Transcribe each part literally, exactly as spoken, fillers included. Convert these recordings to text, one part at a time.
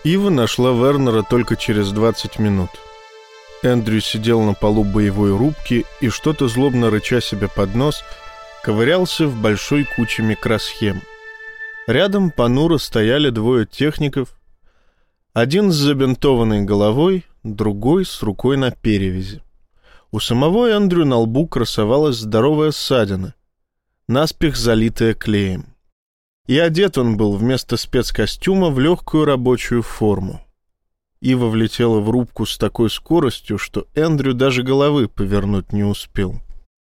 Ива нашла Вернера только через двадцать минут. Эндрю сидел на полу боевой рубки и, что-то злобно рыча себе под нос, ковырялся в большой куче микросхем. Рядом понуро стояли двое техников, один с забинтованной головой, другой с рукой на перевязи. У самого Эндрю на лбу красовалась здоровая ссадина, наспех залитая клеем. И одет он был вместо спецкостюма в легкую рабочую форму. Ива влетела в рубку с такой скоростью, что Эндрю даже головы повернуть не успел.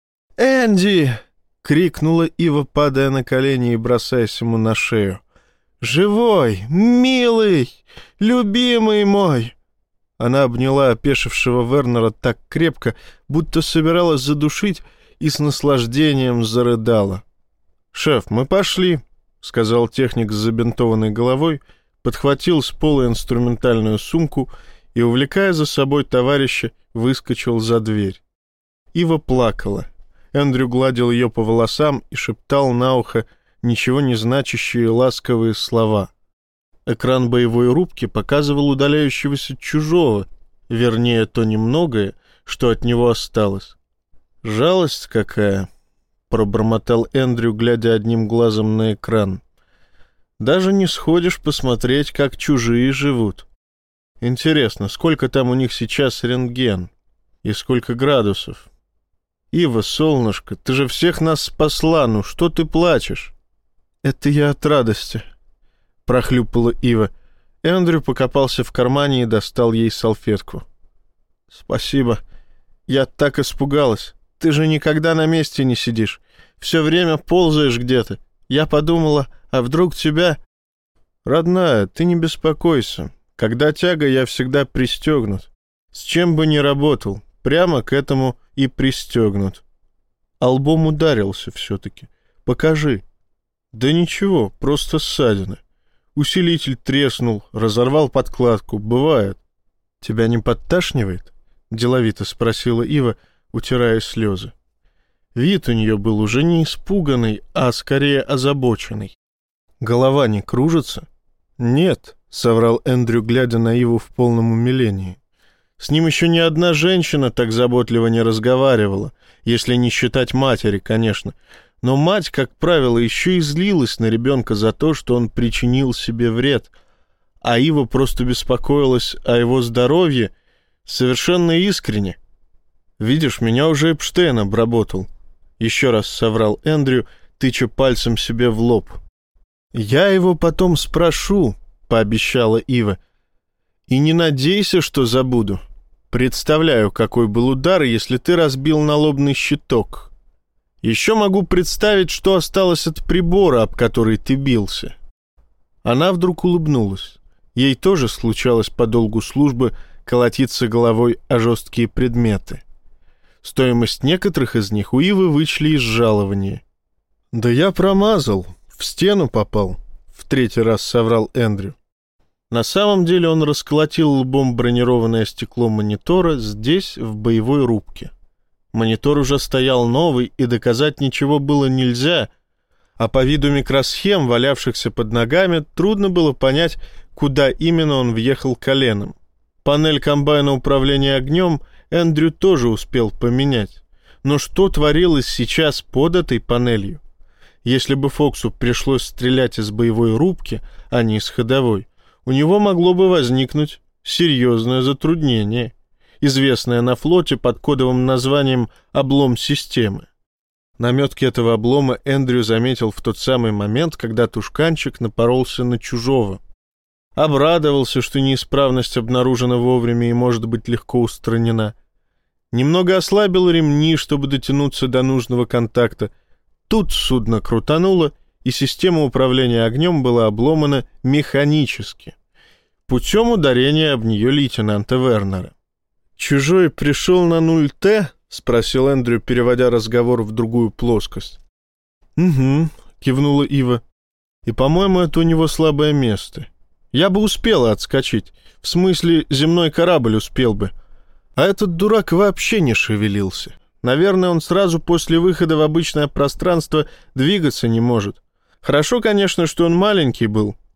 «Энди!» — крикнула Ива, падая на колени и бросаясь ему на шею. «Живой! Милый! Любимый мой!» Она обняла опешившего Вернера так крепко, будто собиралась задушить, и с наслаждением зарыдала. «Шеф, мы пошли», — сказал техник с забинтованной головой, подхватил с пола инструментальную сумку и, увлекая за собой товарища, выскочил за дверь. Ива плакала. Эндрю гладил ее по волосам и шептал на ухо ничего не значащие ласковые слова. Экран боевой рубки показывал удаляющегося чужого, вернее, то немногое, что от него осталось. «Жалость какая!» — пробормотал Эндрю, глядя одним глазом на экран. «Даже не сходишь посмотреть, как чужие живут. Интересно, сколько там у них сейчас рентген? И сколько градусов? Ива, солнышко, ты же всех нас спасла, ну что ты плачешь?» «Это я от радости», — прохлюпала Ива. Эндрю покопался в кармане и достал ей салфетку. «Спасибо. Я так испугалась. Ты же никогда на месте не сидишь. Все время ползаешь где-то. Я подумала, а вдруг тебя...» «Родная, ты не беспокойся. Когда тяга, я всегда пристегнут. С чем бы ни работал, прямо к этому и пристегнут». А лбом ударился все-таки. «Покажи». «Да ничего, просто ссадина. Усилитель треснул, разорвал подкладку. Бывает». «Тебя не подташнивает?» — деловито спросила Ива, утирая слезы. Вид у нее был уже не испуганный, а скорее озабоченный. «Голова не кружится?» «Нет», — соврал Эндрю, глядя на Иву в полном умилении. С ним еще ни одна женщина так заботливо не разговаривала, если не считать матери, конечно. Но мать, как правило, еще и злилась на ребенка за то, что он причинил себе вред, а Ива просто беспокоилась о его здоровье совершенно искренне. «Видишь, меня уже Эпштейн обработал», — еще раз соврал Эндрю, тыча пальцем себе в лоб. «Я его потом спрошу», — пообещала Ива. «И не надейся, что забуду. Представляю, какой был удар, если ты разбил налобный щиток. Еще могу представить, что осталось от прибора, об который ты бился». Она вдруг улыбнулась. Ей тоже случалось по долгу службы колотиться головой о жесткие предметы. Стоимость некоторых из них у Ивы вычли из жалования. «Да я промазал, в стену попал», — в третий раз соврал Эндрю. На самом деле он расколотил лбом бронированное стекло монитора здесь, в боевой рубке. Монитор уже стоял новый, и доказать ничего было нельзя, а по виду микросхем, валявшихся под ногами, трудно было понять, куда именно он въехал коленом. Панель комбайна управления огнем Эндрю тоже успел поменять. Но что творилось сейчас под этой панелью? Если бы Фоксу пришлось стрелять из боевой рубки, а не из ходовой, у него могло бы возникнуть серьезное затруднение, известное на флоте под кодовым названием «облом системы». Наметки этого облома Эндрю заметил в тот самый момент, когда тушканчик напоролся на чужого. Обрадовался, что неисправность обнаружена вовремя и может быть легко устранена. Немного ослабил ремни, чтобы дотянуться до нужного контакта. Тут судно крутануло, и система управления огнем была обломана механически, путем ударения об нее лейтенанта Вернера. «Чужой пришел на нуль Т?» — спросил Эндрю, переводя разговор в другую плоскость. «Угу», — кивнула Ива. «И, по-моему, это у него слабое место. Я бы успела отскочить. В смысле, земной корабль успел бы. А этот дурак вообще не шевелился. Наверное, он сразу после выхода в обычное пространство двигаться не может. Хорошо, конечно, что он маленький был.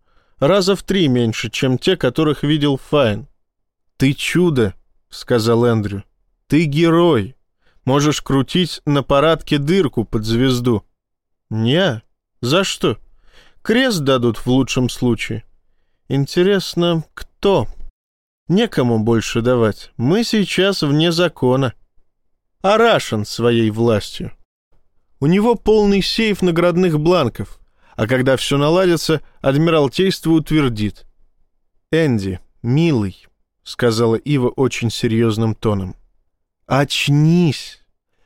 Раза в три меньше, чем те, которых видел Файн. «Ты чудо», — сказал Эндрю. «Ты герой. Можешь крутить на парадке дырку под звезду». «Не? За что? Крест дадут в лучшем случае». «Интересно, кто?» «Некому больше давать. Мы сейчас вне закона. Арашин своей властью. У него полный сейф наградных бланков, а когда все наладится, Адмиралтейство утвердит». «Энди, милый», — сказала Ива очень серьезным тоном, — «очнись.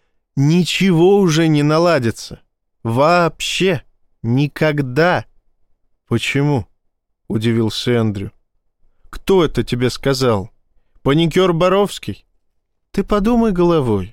Ничего уже не наладится. Вообще. Никогда». «Почему?» — удивился Эндрю. «Кто это тебе сказал? Паникер Боровский? Ты подумай головой.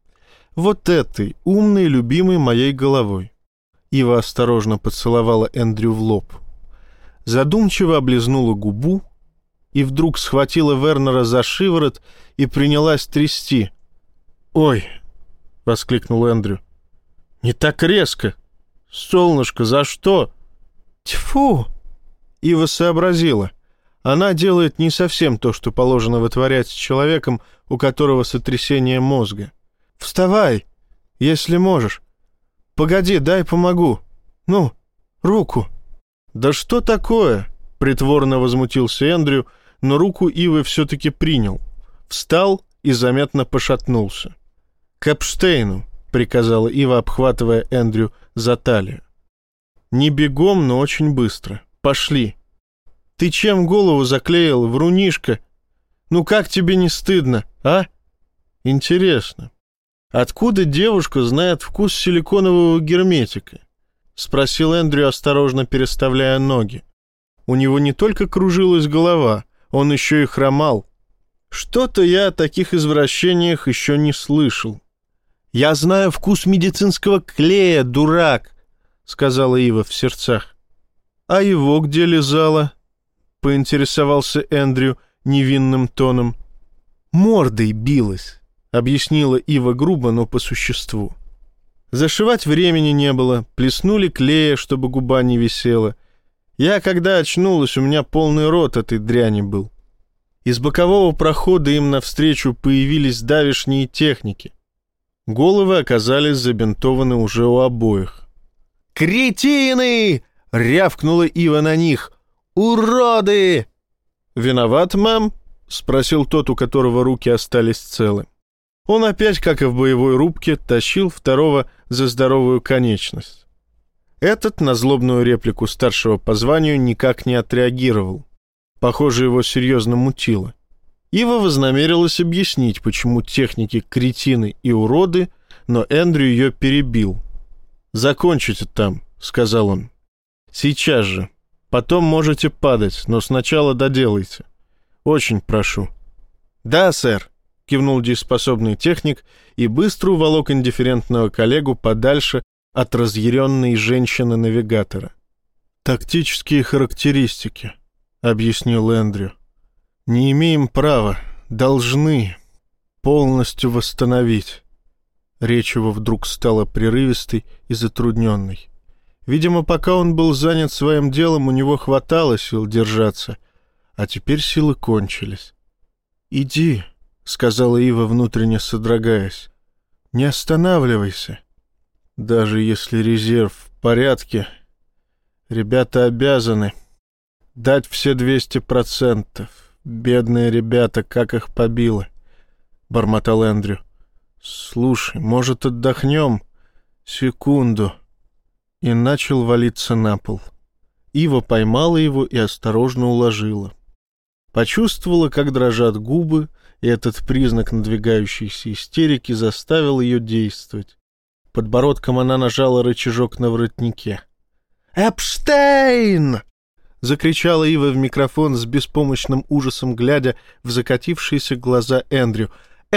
Вот этой, умной, любимой моей головой». Ива осторожно поцеловала Эндрю в лоб. Задумчиво облизнула губу и вдруг схватила Вернера за шиворот и принялась трясти. «Ой!» — воскликнул Эндрю. «Не так резко! Солнышко, за что?» «Тьфу!» Ива сообразила. Она делает не совсем то, что положено вытворять с человеком, у которого сотрясение мозга. «Вставай, если можешь. Погоди, дай помогу. Ну, руку». «Да что такое?» — притворно возмутился Эндрю, но руку Ивы все-таки принял. Встал и заметно пошатнулся. «К Эпштейну», — приказала Ива, обхватывая Эндрю за талию. «Не бегом, но очень быстро. Пошли». «Ты чем голову заклеил, врунишка? Ну как тебе не стыдно, а? Интересно, откуда девушка знает вкус силиконового герметика?» — спросил Эндрю, осторожно переставляя ноги. У него не только кружилась голова, он еще и хромал. «Что-то я о таких извращениях еще не слышал». «Я знаю вкус медицинского клея, дурак», — сказала Ива в сердцах. «А его где лизала?» — поинтересовался Эндрю невинным тоном. «Мордой билась», — объяснила Ива грубо, но по существу. Зашивать времени не было, плеснули клея, чтобы губа не висела. Я, когда очнулась, у меня полный рот этой дряни был. Из бокового прохода им навстречу появились давешние техники. Головы оказались забинтованы уже у обоих. «Кретины!» — рявкнула Ива на них. «Уроды!» «Виноват, мэм?» — спросил тот, у которого руки остались целы. Он опять, как и в боевой рубке, тащил второго за здоровую конечность. Этот на злобную реплику старшего по званию никак не отреагировал. Похоже, его серьезно мутило. Ива вознамерилась объяснить, почему техники кретины и уроды, но Эндрю ее перебил. «Закончите там», — сказал он. «Сейчас же. Потом можете падать, но сначала доделайте. Очень прошу». «Да, сэр», — кивнул дееспособный техник и быстро уволок индифферентного коллегу подальше от разъяренной женщины-навигатора. «Тактические характеристики», — объяснил Эндрю. «Не имеем права, должны полностью восстановить». Речь его вдруг стала прерывистой и затрудненной. Видимо, пока он был занят своим делом, у него хватало сил держаться, а теперь силы кончились. «Иди», — сказала Ива, внутренне содрогаясь. «Не останавливайся. Даже если резерв в порядке, ребята обязаны дать все двести процентов. Бедные ребята, как их побило», — бормотал Эндрю. «Слушай, может, отдохнем? Секунду». И начал валиться на пол. Ива поймала его и осторожно уложила. Почувствовала, как дрожат губы, и этот признак надвигающейся истерики заставил ее действовать. Подбородком она нажала рычажок на воротнике. «Эпштейн!» — закричала Ива в микрофон с беспомощным ужасом, глядя в закатившиеся глаза Эндрю.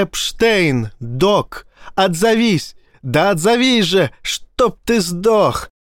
«Эпштейн! Док! Отзовись! Да отзовись же! Чтоб ты сдох!